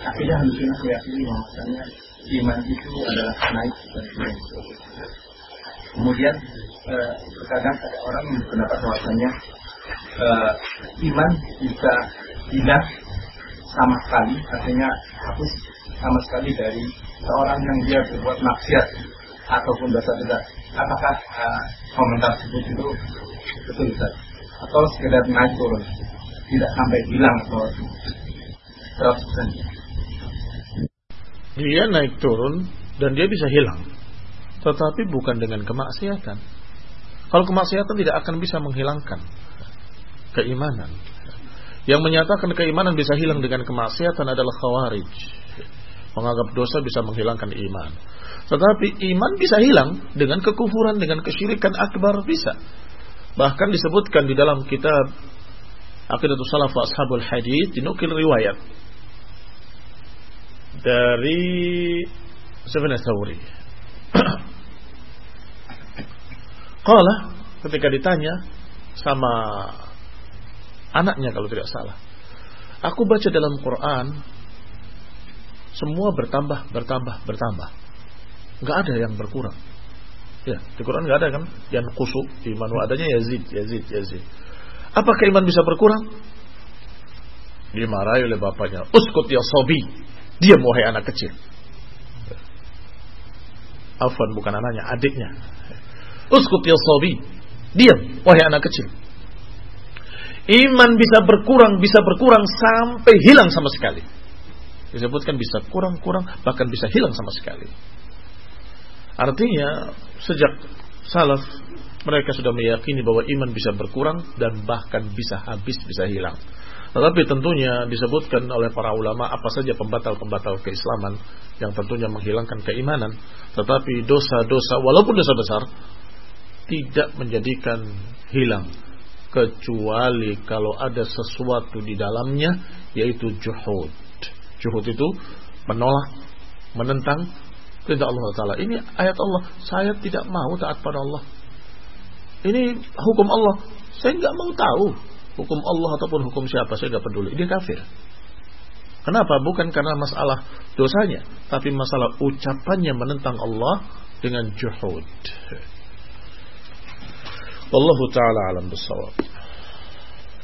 akidah Ahlussunnah meyakini bahwasanya iman itu adalah naik dan turun. Kemudian terkadang ada orang yang berpendapat bahwasanya iman bisa hilang sama sekali, artinya hapus sama sekali dari seorang yang dia berbuat maksiat ataupun dosa besar. Apakah komentar tersebut itu betul Ustaz? Atau sekedar naik turun, tidak sampai hilang atau 100%? Dia naik turun dan dia bisa hilang, tetapi bukan dengan kemaksiatan. Kalau kemaksiatan tidak akan bisa menghilangkan keimanan. Yang menyatakan keimanan bisa hilang dengan kemaksiatan adalah Khawarij. Menganggap dosa bisa menghilangkan iman. Tetapi iman bisa hilang dengan kekufuran, dengan kesyirikan akbar bisa. Bahkan disebutkan di dalam kitab Aqidatus Salaf wa Ashabul Hadits, dinukil riwayat dari Sufyan Ats-Tsauri. Qala, ketika ditanya sama anaknya kalau tidak salah, aku baca dalam Quran semua bertambah. Enggak ada yang berkurang. Ya, di Quran enggak ada kan? Yang kusuk iman, adanya yazid. Apakah iman bisa berkurang? Dimarahi oleh bapaknya. Uskut ya sobi. Diam wahai anak kecil. Afwan, bukan anaknya, adiknya. Uskut ya sobi. Diam wahai anak kecil. Iman bisa berkurang sampai hilang sama sekali. Disebutkan bisa kurang, bahkan bisa hilang sama sekali. Artinya sejak salaf mereka sudah meyakini bahwa iman bisa berkurang dan bahkan bisa habis, bisa hilang. Tetapi tentunya disebutkan oleh para ulama apa saja pembatal-pembatal keislaman yang tentunya menghilangkan keimanan. Tetapi dosa-dosa walaupun dosa besar tidak menjadikan hilang, kecuali kalau ada sesuatu di dalamnya, yaitu juhud. Juhud itu menolak, menentang perintah Allah Ta'ala. Ini ayat Allah, saya tidak mau taat pada Allah. Ini hukum Allah, saya nggak mau tahu hukum Allah ataupun hukum siapa, saya nggak peduli. Dia kafir. Kenapa? Bukan karena masalah dosanya, tapi masalah ucapannya menentang Allah dengan juhud. Wallahu ta'ala alam bissawab.